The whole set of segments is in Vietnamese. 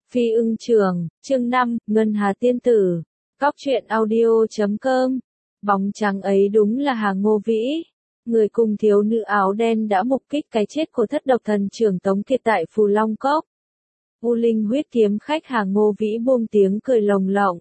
Phi ưng trường, chương 5, Ngân Hà Tiên Tử. Cóc truyện audio.com. Bóng trắng ấy đúng là Hà Ngô Vĩ. Người cùng thiếu nữ áo đen đã mục kích cái chết của thất độc thần trưởng Tống Kiệt tại Phù Long Cốc. U Linh huyết kiếm khách Hà Ngô Vĩ buông tiếng cười lồng lộng.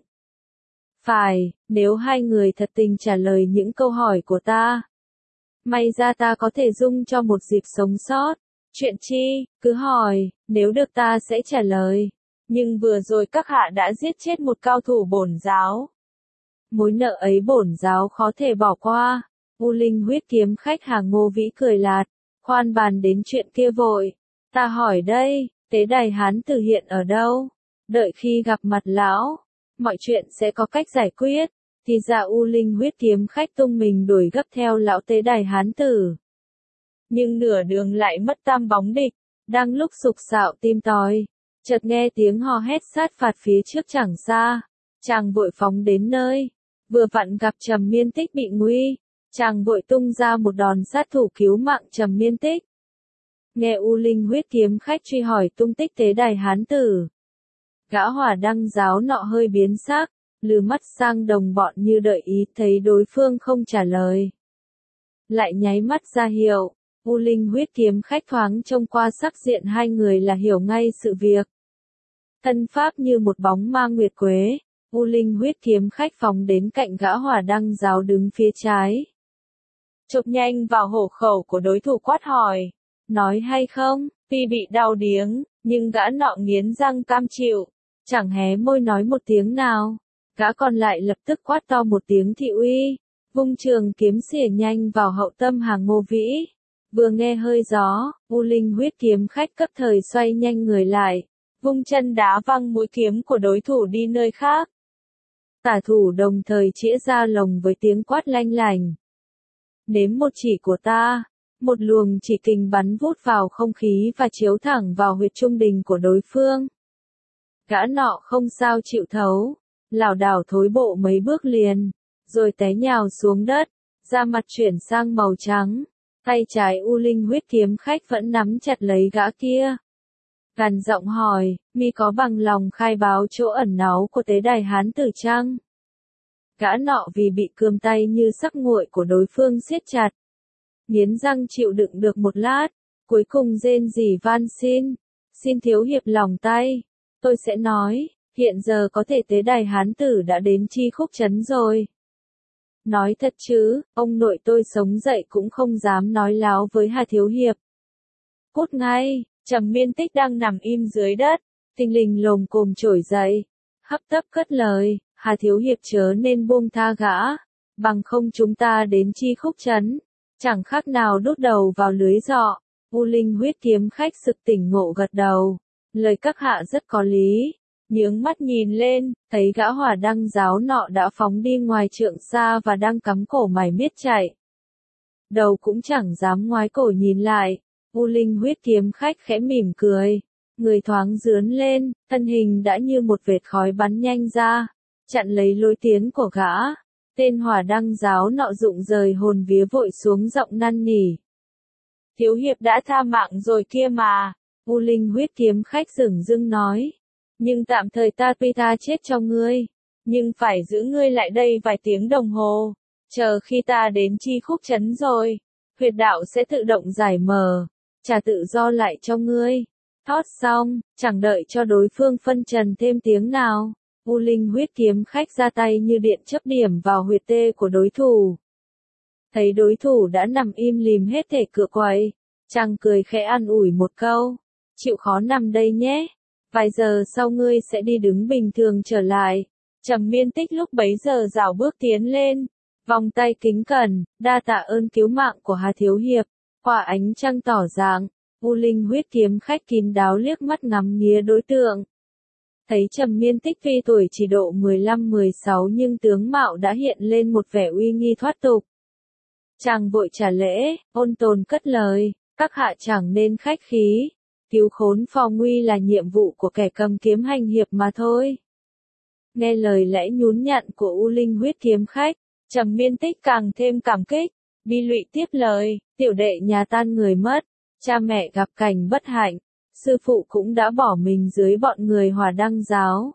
Phải, nếu hai người thật tình trả lời những câu hỏi của ta, may ra ta có thể dung cho một dịp sống sót. Chuyện chi, cứ hỏi, nếu được ta sẽ trả lời. Nhưng vừa rồi các hạ đã giết chết một cao thủ bổn giáo. Mối nợ ấy bổn giáo khó thể bỏ qua. U Linh huyết kiếm khách Hà Ngô Vĩ cười lạt. Khoan bàn đến chuyện kia vội. Ta hỏi đây, tế đài hán tử hiện ở đâu? Đợi khi gặp mặt lão, mọi chuyện sẽ có cách giải quyết. Thì ra U Linh huyết kiếm khách tung mình đuổi gấp theo lão tế đài hán tử. Nhưng nửa đường lại mất tam bóng địch. Đang lúc sục sạo tim tòi, chợt nghe tiếng hò hét sát phạt phía trước chẳng xa. Chàng vội phóng đến nơi, vừa vặn gặp Trầm Miên Tích bị nguy. Chàng vội tung ra một đòn sát thủ cứu mạng Trầm Miên Tích. Nghe U Linh huyết kiếm khách truy hỏi tung tích tế đài hán tử, gã Hỏa Đăng giáo nọ hơi biến sắc, lừ mắt sang đồng bọn như đợi ý, thấy đối phương không trả lời, lại nháy mắt ra hiệu. U Linh huyết kiếm khách thoáng trông qua sắc diện hai người là hiểu ngay sự việc. Thân pháp như một bóng ma nguyệt quế, U Linh huyết kiếm khách phóng đến cạnh gã Hỏa Đăng giáo đứng phía trái. Chộp nhanh vào hổ khẩu của đối thủ quát hỏi. Nói hay không, tuy bị đau điếng, nhưng gã nọ nghiến răng cam chịu, chẳng hé môi nói một tiếng nào. Gã còn lại lập tức quát to một tiếng thị uy, vung trường kiếm xỉa nhanh vào hậu tâm Hà Ngô Vĩ. Vừa nghe hơi gió, U Linh huyết kiếm khách cấp thời xoay nhanh người lại, vung chân đá văng mũi kiếm của đối thủ đi nơi khác. Tả thủ đồng thời chĩa ra lồng với tiếng quát lanh lảnh. Nếm một chỉ của ta. Một luồng chỉ kình bắn vút vào không khí và chiếu thẳng vào huyệt trung đình của đối phương. Gã nọ không sao chịu thấu, lảo đảo thối bộ mấy bước liền, rồi té nhào xuống đất, da mặt chuyển sang màu trắng. Tay trái U Linh huyết kiếm khách vẫn nắm chặt lấy gã kia. Gằn giọng hỏi, mi có bằng lòng khai báo chỗ ẩn náu của tế đài hán tử chăng? Gã nọ vì bị cườm tay như sắc nguội của đối phương siết chặt, nghiến răng chịu đựng được một lát, cuối cùng rên rỉ van xin thiếu hiệp lòng tay. Tôi sẽ nói, hiện giờ có thể tế đài hán tử đã đến Chi Khúc Trấn rồi. Nói thật chứ, ông nội tôi sống dậy cũng không dám nói láo với Hà thiếu hiệp. Cút ngay. Trầm Miên Tích đang nằm im dưới đất, thình lình lồm cồm trỗi dậy, hấp tấp cất lời, Hà thiếu hiệp chớ nên buông tha gã, bằng không chúng ta đến Chi Khúc Trấn, chẳng khác nào đút đầu vào lưới giọ. U Linh huyết kiếm khách sực tỉnh ngộ gật đầu, lời các hạ rất có lý. Nhướng mắt nhìn lên, thấy gã Hỏa Đăng giáo nọ đã phóng đi ngoài trượng xa và đang cắm cổ mải miết chạy. Đầu cũng chẳng dám ngoái cổ nhìn lại. U Linh huyết kiếm khách khẽ mỉm cười, người thoáng rướn lên, thân hình đã như một vệt khói bắn nhanh ra, chặn lấy lối tiến của gã. Tên Hỏa Đăng giáo nọ rụng rời hồn vía vội xuống giọng năn nỉ. Thiếu hiệp đã tha mạng rồi kia mà. U Linh huyết kiếm khách dửng dưng nói. Nhưng tạm thời ta tuy tha chết cho ngươi, nhưng phải giữ ngươi lại đây vài tiếng đồng hồ. Chờ khi ta đến Chi Khúc Trấn rồi, huyệt đạo sẽ tự động giải mở, trả tự do lại cho ngươi. Thót xong, chẳng đợi cho đối phương phân trần thêm tiếng nào, U Linh huyết kiếm khách ra tay như điện chớp điểm vào huyệt tê của đối thủ. Thấy đối thủ đã nằm im lìm hết thể cựa quậy, chàng cười khẽ an ủi một câu, chịu khó nằm đây nhé, vài giờ sau ngươi sẽ đi đứng bình thường trở lại. Trầm Miên Tích lúc bấy giờ rảo bước tiến lên, vòng tay kính cẩn, đa tạ ơn cứu mạng của Hà thiếu hiệp. Qua ánh trăng tỏ dạng, U Linh huyết kiếm khách kín đáo liếc mắt ngắm nghía đối tượng. Thấy Trầm Miên Tích tuy tuổi chỉ độ 15-16 nhưng tướng mạo đã hiện lên một vẻ uy nghi thoát tục. Chàng vội trả lễ, ôn tồn cất lời, các hạ chẳng nên khách khí, cứu khốn phò nguy là nhiệm vụ của kẻ cầm kiếm hành hiệp mà thôi. Nghe lời lẽ nhún nhặn của U Linh huyết kiếm khách, Trầm Miên Tích càng thêm cảm kích, bi lụy tiếp lời, tiểu đệ nhà tan người mất, cha mẹ gặp cảnh bất hạnh, sư phụ cũng đã bỏ mình dưới bọn người Hỏa Đăng giáo.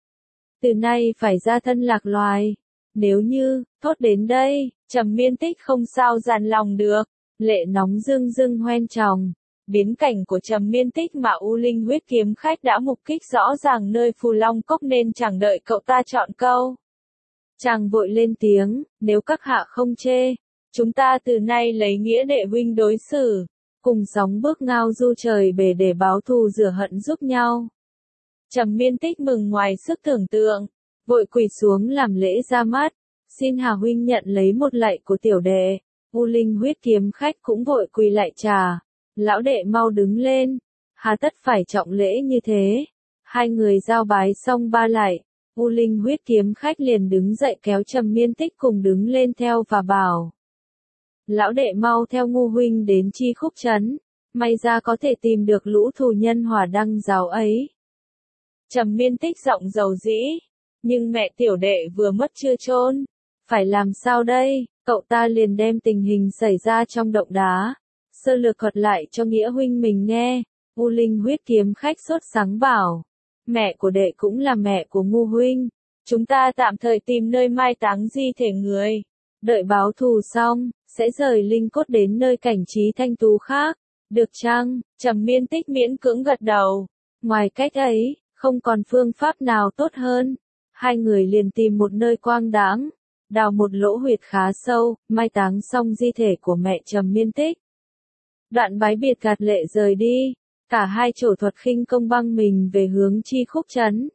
Từ nay phải ra thân lạc loài. Nếu như, thốt đến đây, Trầm Miên Tích không sao dàn lòng được, lệ nóng rưng rưng hoen tròng. Biến cảnh của Trầm Miên Tích mà U Linh huyết kiếm khách đã mục kích rõ ràng nơi Phù Long Cốc nên chẳng đợi cậu ta chọn câu. Chàng vội lên tiếng, nếu các hạ không chê, chúng ta từ nay lấy nghĩa đệ huynh đối xử, cùng sóng bước ngao du trời bể để báo thù rửa hận giúp nhau. Trầm Miên Tích mừng ngoài sức tưởng tượng, vội quỳ xuống làm lễ ra mắt, xin Hà huynh nhận lấy một lạy của tiểu đệ. U Linh huyết kiếm khách cũng vội quỳ lại trà, lão đệ mau đứng lên, hà tất phải trọng lễ như thế. Hai người giao bái xong ba lạy, U Linh huyết kiếm khách liền đứng dậy kéo Trầm Miên Tích cùng đứng lên theo và bảo. Lão đệ mau theo Ngu huynh đến Chi Khúc Trấn, may ra có thể tìm được lũ thù nhân Hỏa Đăng giáo ấy. Trầm Miên Tích giọng dầu dĩ, nhưng mẹ tiểu đệ vừa mất chưa chôn, phải làm sao đây? Cậu ta liền đem tình hình xảy ra trong động đá, sơ lược thuật lại cho Nghĩa huynh mình nghe. U Linh huyết kiếm khách sốt sắng bảo, mẹ của đệ cũng là mẹ của Ngu huynh, chúng ta tạm thời tìm nơi mai táng di thể người, đợi báo thù xong, sẽ rời linh cốt đến nơi cảnh trí thanh tú khác, được chăng? Trầm Miên Tích miễn cưỡng gật đầu, ngoài cách ấy, không còn phương pháp nào tốt hơn. Hai người liền tìm một nơi quang đãng, đào một lỗ huyệt khá sâu, mai táng xong di thể của mẹ Trầm Miên Tích. Đoạn bái biệt gạt lệ rời đi, cả hai trổ thuật khinh công băng mình về hướng Chi Khúc Trấn.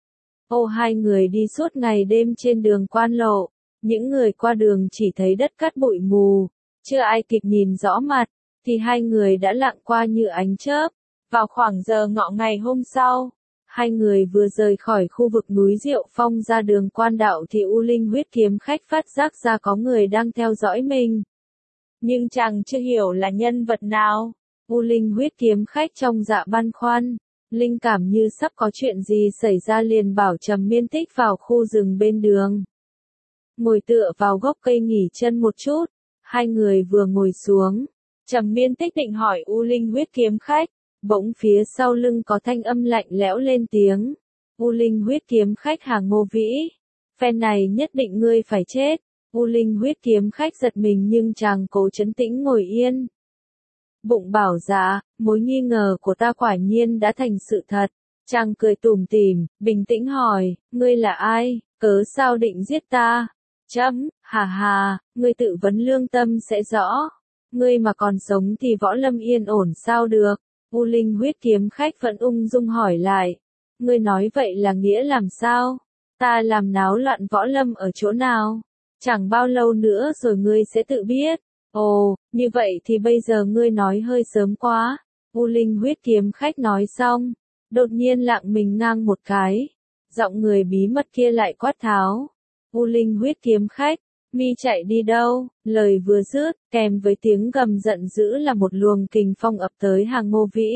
Hai người đi suốt ngày đêm trên đường quan lộ, những người qua đường chỉ thấy đất cát bụi mù, chưa ai kịp nhìn rõ mặt, thì hai người đã lặn qua như ánh chớp. Vào khoảng giờ ngọ ngày hôm sau, hai người vừa rời khỏi khu vực núi Diệu Phong ra đường quan đạo thì U Linh huyết kiếm khách phát giác ra có người đang theo dõi mình. Nhưng chàng chưa hiểu là nhân vật nào. U Linh huyết kiếm khách trong dạ băn khoăn, linh cảm như sắp có chuyện gì xảy ra liền bảo Trầm Miên Tích vào khu rừng bên đường. Ngồi tựa vào gốc cây nghỉ chân một chút, hai người vừa ngồi xuống, Trầm Miên Tích định hỏi U Linh huyết kiếm khách, bỗng phía sau lưng có thanh âm lạnh lẽo lên tiếng. U Linh huyết kiếm khách Hà Ngô Vĩ, phen này nhất định ngươi phải chết. U Linh huyết kiếm khách giật mình nhưng chàng cố trấn tĩnh ngồi yên. Bụng bảo dạ, mối nghi ngờ của ta quả nhiên đã thành sự thật. Chàng cười tủm tỉm, bình tĩnh hỏi, ngươi là ai, cớ sao định giết ta? Chấm, hà hà, ngươi tự vấn lương tâm sẽ rõ. Ngươi mà còn sống thì võ lâm yên ổn sao được? U Linh huyết kiếm khách vẫn ung dung hỏi lại. Ngươi nói vậy là nghĩa làm sao? Ta làm náo loạn võ lâm ở chỗ nào? Chẳng bao lâu nữa rồi ngươi sẽ tự biết. Ồ, như vậy thì bây giờ ngươi nói hơi sớm quá. U Linh huyết kiếm khách nói xong, đột nhiên lặng mình ngang một cái. Giọng người bí mật kia lại quát tháo. U Linh huyết kiếm khách, mi chạy đi đâu? Lời vừa dứt, kèm với tiếng gầm giận dữ là một luồng kình phong ập tới Hà Ngô Vĩ.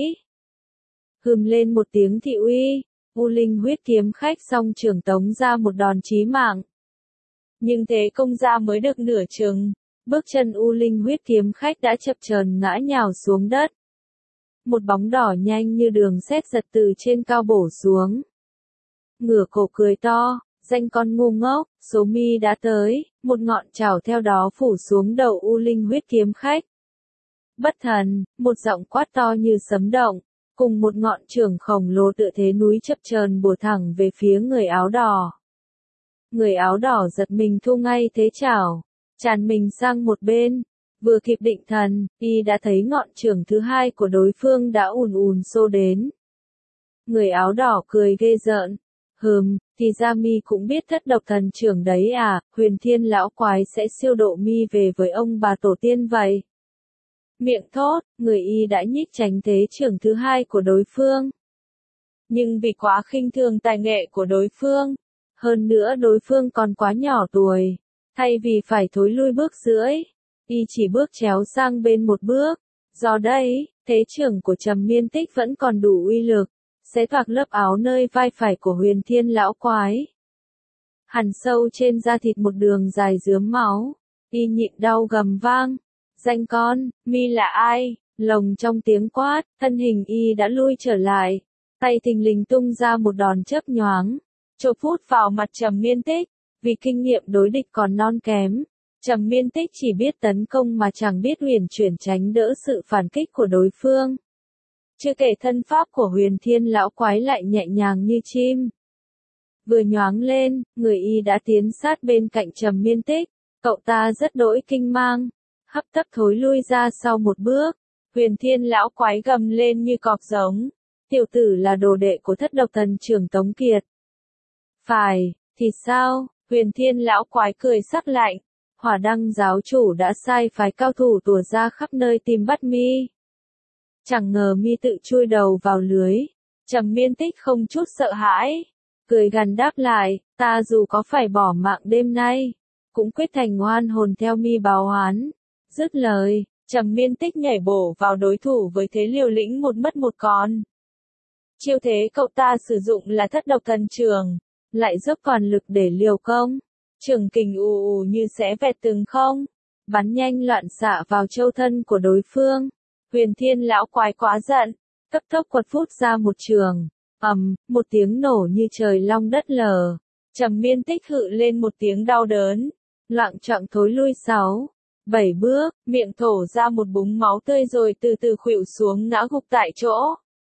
Hừm lên một tiếng thị uy, U Linh huyết kiếm khách song trưởng tống ra một đòn chí mạng. Nhưng thế công ra mới được nửa chừng, bước chân U Linh huyết kiếm khách đã chập chờn ngã nhào xuống đất. Một bóng đỏ nhanh như đường sét giật từ trên cao bổ xuống. Ngửa cổ cười to, danh con ngu ngốc, số mi đã tới, một ngọn chảo theo đó phủ xuống đầu U Linh huyết kiếm khách. Bất thần, một giọng quát to như sấm động, cùng một ngọn chưởng khổng lồ tựa thế núi chập chờn bổ thẳng về phía người áo đỏ. Người áo đỏ giật mình thu ngay thế chảo, tràn mình sang một bên, vừa kịp định thần, y đã thấy ngọn chưởng thứ hai của đối phương đã ùn ùn xô đến. Người áo đỏ cười ghê rợn, thì ra mi cũng biết thất độc thần chưởng đấy à, Huyền Thiên lão quái sẽ siêu độ mi về với ông bà tổ tiên vậy. Miệng thốt, người y đã nhích tránh thế chưởng thứ hai của đối phương. Nhưng vì quá khinh thường tài nghệ của đối phương, hơn nữa đối phương còn quá nhỏ tuổi, thay vì phải thối lui bước rưỡi, y chỉ bước chéo sang bên một bước. Do đây, thế chưởng của Trầm Miên Tích vẫn còn đủ uy lực, xé toạc lớp áo nơi vai phải của Huyền Thiên lão quái. Hằn sâu trên da thịt một đường dài rướm máu, y nhịn đau gầm vang. Danh con, mi là ai? Lồng trong tiếng quát, thân hình y đã lui trở lại, tay thình lình tung ra một đòn chớp nhoáng, chộp phút vào mặt Trầm Miên Tích. Vì kinh nghiệm đối địch còn non kém, Trầm Miên Tích chỉ biết tấn công mà chẳng biết huyền chuyển tránh đỡ sự phản kích của đối phương. Chưa kể thân pháp của Huyền Thiên lão quái lại nhẹ nhàng như chim. Vừa nhoáng lên, người y đã tiến sát bên cạnh Trầm Miên Tích, cậu ta rất đỗi kinh mang, hấp tấp thối lui ra sau một bước. Huyền Thiên lão quái gầm lên như cọp giống, tiểu tử là đồ đệ của Thất Độc Thần Trưởng Tống Kiệt. Phải, thì sao? Huyền Thiên lão quái cười sắc lạnh, Hỏa Đăng giáo chủ đã sai phái cao thủ tùa ra khắp nơi tìm bắt mi. Chẳng ngờ mi tự chui đầu vào lưới. Trầm Miên Tích không chút sợ hãi, cười gằn đáp lại, ta dù có phải bỏ mạng đêm nay, cũng quyết thành oan hồn theo mi báo oán. Dứt lời, Trầm Miên Tích nhảy bổ vào đối thủ với thế liều lĩnh một mất một còn. Chiêu thế cậu ta sử dụng là Thất Độc Thần Trường, lại dốc toàn lực để liều công. Trường kình ù ù như xé vẹt tường không, bắn nhanh loạn xạ vào châu thân của đối phương. Huyền Thiên lão quái quá giận, cấp tốc quật phút ra một trường, một tiếng nổ như trời long đất lở. Trầm Miên Tích hự lên một tiếng đau đớn, loạng choạng thối lui 6-7 bước, miệng thổ ra một búng máu tươi rồi từ từ khuỵu xuống ngã gục tại chỗ.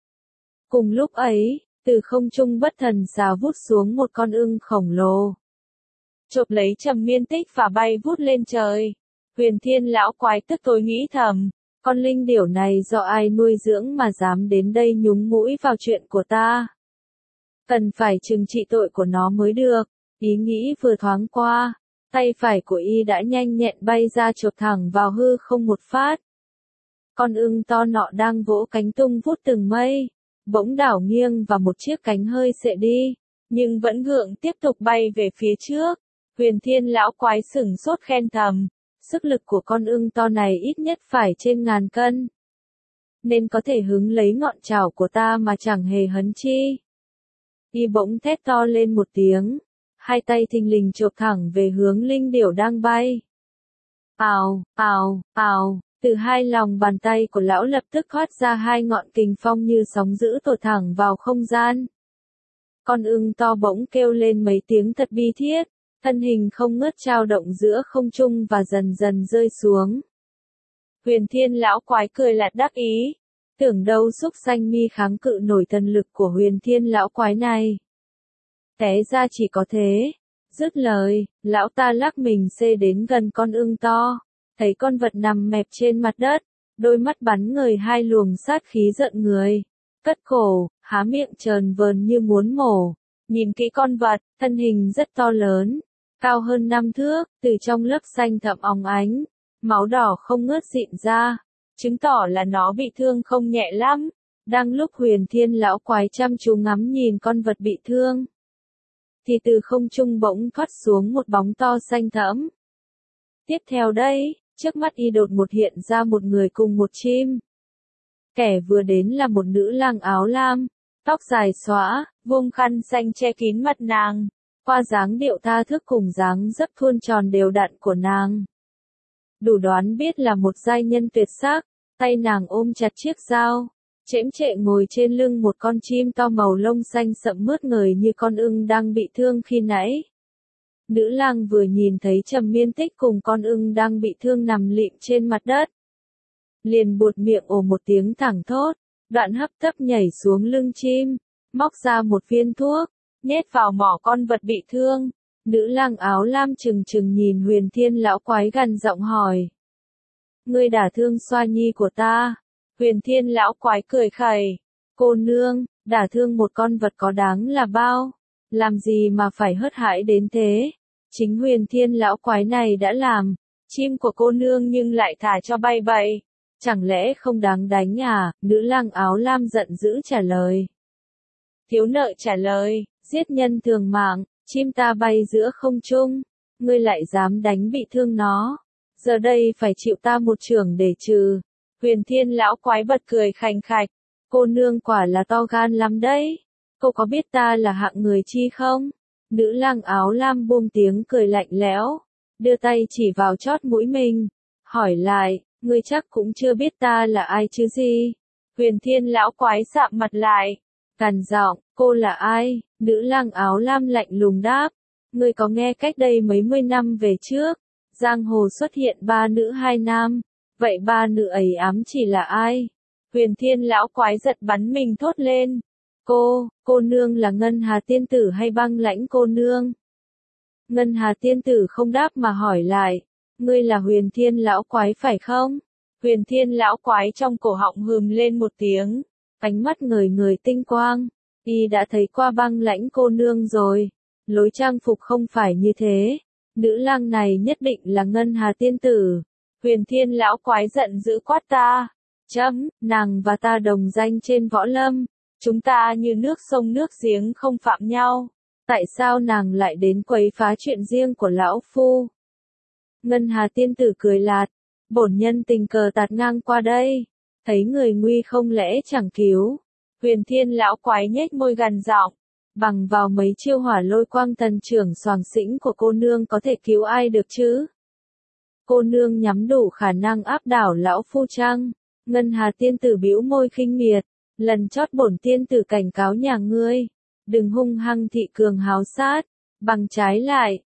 Cùng lúc ấy, từ không trung bất thần xà vút xuống một con ưng khổng lồ, chộp lấy Trầm Miên Tích và bay vút lên trời. Huyền Thiên lão quái tức tối nghĩ thầm, con linh điểu này do ai nuôi dưỡng mà dám đến đây nhúng mũi vào chuyện của ta. Cần phải trừng trị tội của nó mới được. Ý nghĩ vừa thoáng qua, tay phải của y đã nhanh nhẹn bay ra chộp thẳng vào hư không một phát. Con ưng to nọ đang vỗ cánh tung vút từng mây, bỗng đảo nghiêng và một chiếc cánh hơi xệ đi, nhưng vẫn gượng tiếp tục bay về phía trước. Huyền Thiên lão quái sửng sốt khen thầm, sức lực của con ưng to này ít nhất phải trên 1000 cân, nên có thể hứng lấy ngọn chảo của ta mà chẳng hề hấn chi. Y bỗng thét to lên một tiếng, hai tay thình lình chộp thẳng về hướng linh điểu đang bay. Ào, ào, ào, từ hai lòng bàn tay của lão lập tức thoát ra hai ngọn kình phong như sóng dữ thổi thẳng vào không gian. Con ưng to bỗng kêu lên mấy tiếng thật bi thiết, thân hình không ngớt trao động giữa không trung và dần dần rơi xuống. Huyền Thiên lão quái cười lạt đắc ý, tưởng đâu xúc sanh mi kháng cự nổi thần lực của Huyền Thiên lão quái này. Té ra chỉ có thế. Dứt lời, lão ta lắc mình xê đến gần con ưng to, thấy con vật nằm mẹp trên mặt đất, đôi mắt bắn ngời hai luồng sát khí giận người, cất cổ, há miệng trờn vờn như muốn mổ. Nhìn kỹ con vật, thân hình rất to lớn, cao hơn 5 thước, từ trong lớp xanh thẫm óng ánh, máu đỏ không ngớt rịn ra, chứng tỏ là nó bị thương không nhẹ lắm. Đang lúc Huyền Thiên lão quái chăm chú ngắm nhìn con vật bị thương, thì từ không trung bỗng thoát xuống một bóng to xanh thẫm. Tiếp theo đây, trước mắt y đột một hiện ra một người cùng một chim. Kẻ vừa đến là một nữ lang áo lam, tóc dài xõa, vùng khăn xanh che kín mặt nàng, qua dáng điệu tha thước cùng dáng dấp thuôn tròn đều đặn của nàng. Đủ đoán biết là một giai nhân tuyệt sắc, tay nàng ôm chặt chiếc dao, chễm chệ ngồi trên lưng một con chim to màu lông xanh sậm mướt ngời như con ưng đang bị thương khi nãy. Nữ lang vừa nhìn thấy Trầm Miên Tích cùng con ưng đang bị thương nằm lịm trên mặt đất, liền buột miệng ồ một tiếng thẳng thốt, đoạn hấp tấp nhảy xuống lưng chim, móc ra một viên thuốc, nhét vào mỏ con vật bị thương. Nữ lang áo lam trừng trừng nhìn Huyền Thiên lão quái gằn giọng hỏi, ngươi đả thương xoa nhi của ta. Huyền Thiên lão quái cười khẩy, cô nương, đả thương một con vật có đáng là bao, làm gì mà phải hớt hải đến thế. Chính Huyền Thiên lão quái này đã làm, chim của cô nương nhưng lại thả cho bay bậy, chẳng lẽ không đáng đánh à? Nữ lang áo lam giận dữ trả lời. Thiếu nợ trả lời, giết nhân thường mạng, chim ta bay giữa không trung, ngươi lại dám đánh bị thương nó, giờ đây phải chịu ta một chưởng để trừ. Huyền Thiên lão quái bật cười khành khạch, cô nương quả là to gan lắm đấy, cô có biết ta là hạng người chi không? Nữ lang áo lam buông tiếng cười lạnh lẽo, đưa tay chỉ vào chót mũi mình, hỏi lại, Ngươi chắc cũng chưa biết ta là ai chứ gì. Huyền Thiên lão quái sạm mặt lại, gằn giọng, cô là ai? Nữ lang áo lam lạnh lùng đáp, ngươi có nghe cách đây mấy mươi năm về trước, giang hồ xuất hiện 3 nữ 2 nam, vậy 3 nữ ấy ám chỉ là ai? Huyền Thiên lão quái giật bắn mình thốt lên, cô nương là Ngân Hà tiên tử hay Băng Lãnh cô nương? Ngân Hà tiên tử không đáp mà hỏi lại, ngươi là Huyền Thiên lão quái phải không? Huyền Thiên lão quái trong cổ họng hừm lên một tiếng, ánh mắt ngời ngời tinh quang, y đã thấy qua Băng Lãnh cô nương rồi, lối trang phục không phải như thế, nữ lang này nhất định là Ngân Hà tiên tử. Huyền Thiên lão quái giận dữ quát ta, nàng và ta đồng danh trên võ lâm, chúng ta như nước sông nước giếng không phạm nhau, tại sao nàng lại đến quấy phá chuyện riêng của lão phu? Ngân Hà tiên tử cười lạt, bổn nhân tình cờ tạt ngang qua đây, thấy người nguy không lẽ chẳng cứu. Huyền Thiên lão quái nhếch môi gằn giọng, bằng vào mấy chiêu hỏa lôi quang thần trưởng xoàng xĩnh của cô nương có thể cứu ai được chứ? Cô nương nhắm đủ khả năng áp đảo lão phu chăng? Ngân Hà tiên tử bĩu môi khinh miệt, lần chót bổn tiên tử cảnh cáo nhà ngươi, đừng hung hăng thị cường háo sát, bằng trái lại,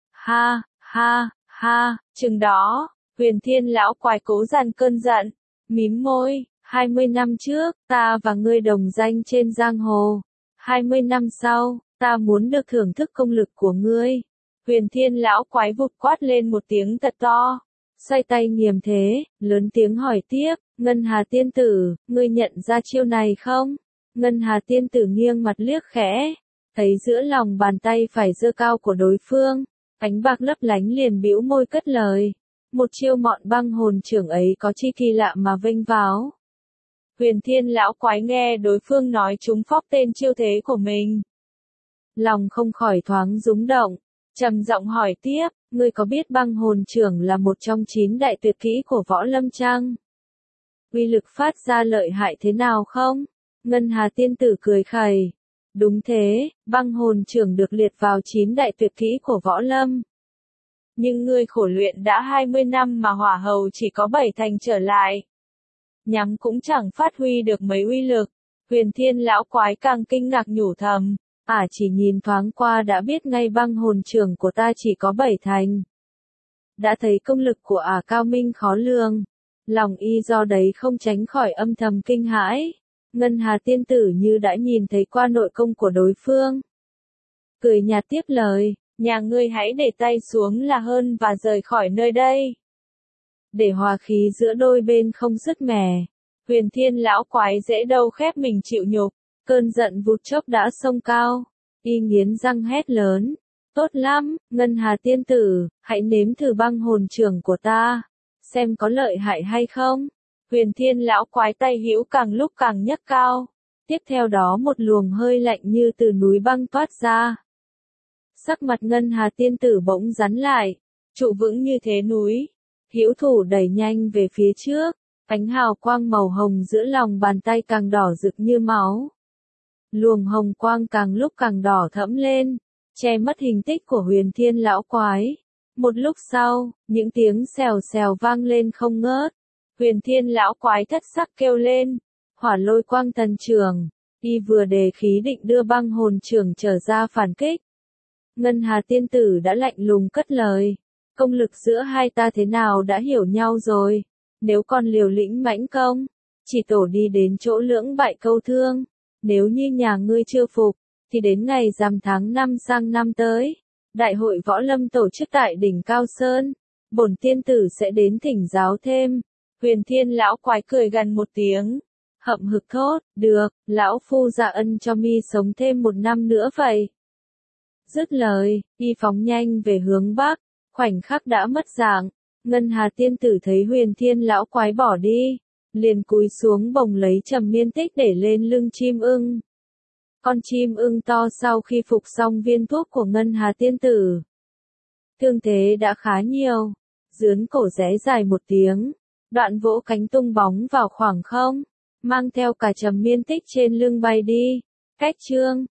ha, chừng đó. Huyền Thiên lão quái cố dằn cơn giận, mím môi, 20 năm trước, ta và ngươi đồng danh trên giang hồ. 20 năm sau, ta muốn được thưởng thức công lực của ngươi. Huyền Thiên lão quái vụt quát lên một tiếng thật to, xoay tay nghiềm thế, lớn tiếng hỏi tiếp, Ngân Hà tiên tử, ngươi nhận ra chiêu này không? Ngân Hà tiên tử nghiêng mặt liếc khẽ, thấy giữa lòng bàn tay phải giơ cao của đối phương, ánh bạc lấp lánh liền bĩu môi cất lời. Một chiêu mọn băng hồn trưởng ấy có chi kỳ lạ mà vênh váo. Huyền Thiên lão quái nghe đối phương nói trúng phóc tên chiêu thế của mình, lòng không khỏi thoáng rúng động, trầm giọng hỏi tiếp, ngươi có biết băng hồn trưởng là một trong 9 đại tuyệt kỹ của võ lâm chăng? Uy lực phát ra lợi hại thế nào không? Ngân Hà tiên tử cười khẩy, đúng thế, băng hồn trưởng được liệt vào 9 đại tuyệt kỹ của võ lâm. Nhưng ngươi khổ luyện đã 20 năm mà hỏa hầu chỉ có 7 thành trở lại. Nhắm cũng chẳng phát huy được mấy uy lực. Huyền Thiên lão quái càng kinh ngạc nhủ thầm, chỉ nhìn thoáng qua đã biết ngay băng hồn trưởng của ta chỉ có 7 thành. Đã thấy công lực của cao minh khó lường. Lòng y do đấy không tránh khỏi âm thầm kinh hãi. Ngân Hà tiên tử như đã nhìn thấy qua nội công của đối phương. Cười nhạt tiếp lời, nhà ngươi hãy để tay xuống là hơn và rời khỏi nơi đây. Để hòa khí giữa đôi bên không dứt mẻ. Huyền Thiên lão quái dễ đâu khép mình chịu nhục, cơn giận vụt chốc đã xông cao. Y nghiến răng hét lớn, tốt lắm, Ngân Hà tiên tử, hãy nếm thử băng hồn trưởng của ta, xem có lợi hại hay không. Huyền Thiên lão quái tay hữu càng lúc càng nhấc cao, tiếp theo đó một luồng hơi lạnh như từ núi băng toát ra. Sắc mặt Ngân Hà tiên tử bỗng rắn lại, trụ vững như thế núi, hữu thủ đẩy nhanh về phía trước, ánh hào quang màu hồng giữa lòng bàn tay càng đỏ rực như máu. Luồng hồng quang càng lúc càng đỏ thẫm lên, che mất hình tích của Huyền Thiên lão quái. Một lúc sau, những tiếng xèo xèo vang lên không ngớt. Huyền Thiên lão quái thất sắc kêu lên, hỏa lôi quang thần trường, y vừa đề khí định đưa băng hồn trưởng trở ra phản kích. Ngân Hà tiên tử đã lạnh lùng cất lời, công lực giữa hai ta thế nào đã hiểu nhau rồi, nếu còn liều lĩnh mãnh công, chỉ tổ đi đến chỗ lưỡng bại câu thương, nếu như nhà ngươi chưa phục, thì đến ngày rằm tháng 5 sang năm tới, đại hội võ lâm tổ chức tại đỉnh Cao Sơn, bổn tiên tử sẽ đến thỉnh giáo thêm. Huyền Thiên lão quái cười gần một tiếng, hậm hực thốt, được, lão phu dạ ân cho mi sống thêm 1 năm nữa vậy. Dứt lời, y phóng nhanh về hướng bắc, khoảnh khắc đã mất dạng. Ngân Hà tiên tử thấy Huyền Thiên lão quái bỏ đi, liền cúi xuống bồng lấy Trầm Miên Tích để lên lưng chim ưng. Con chim ưng to sau khi phục xong viên thuốc của Ngân Hà tiên tử, thương thế đã khá nhiều, dướn cổ rẽ dài một tiếng, đoạn vỗ cánh tung bóng vào khoảng không, mang theo cả Trầm Miên Tích trên lưng bay đi. Cách chương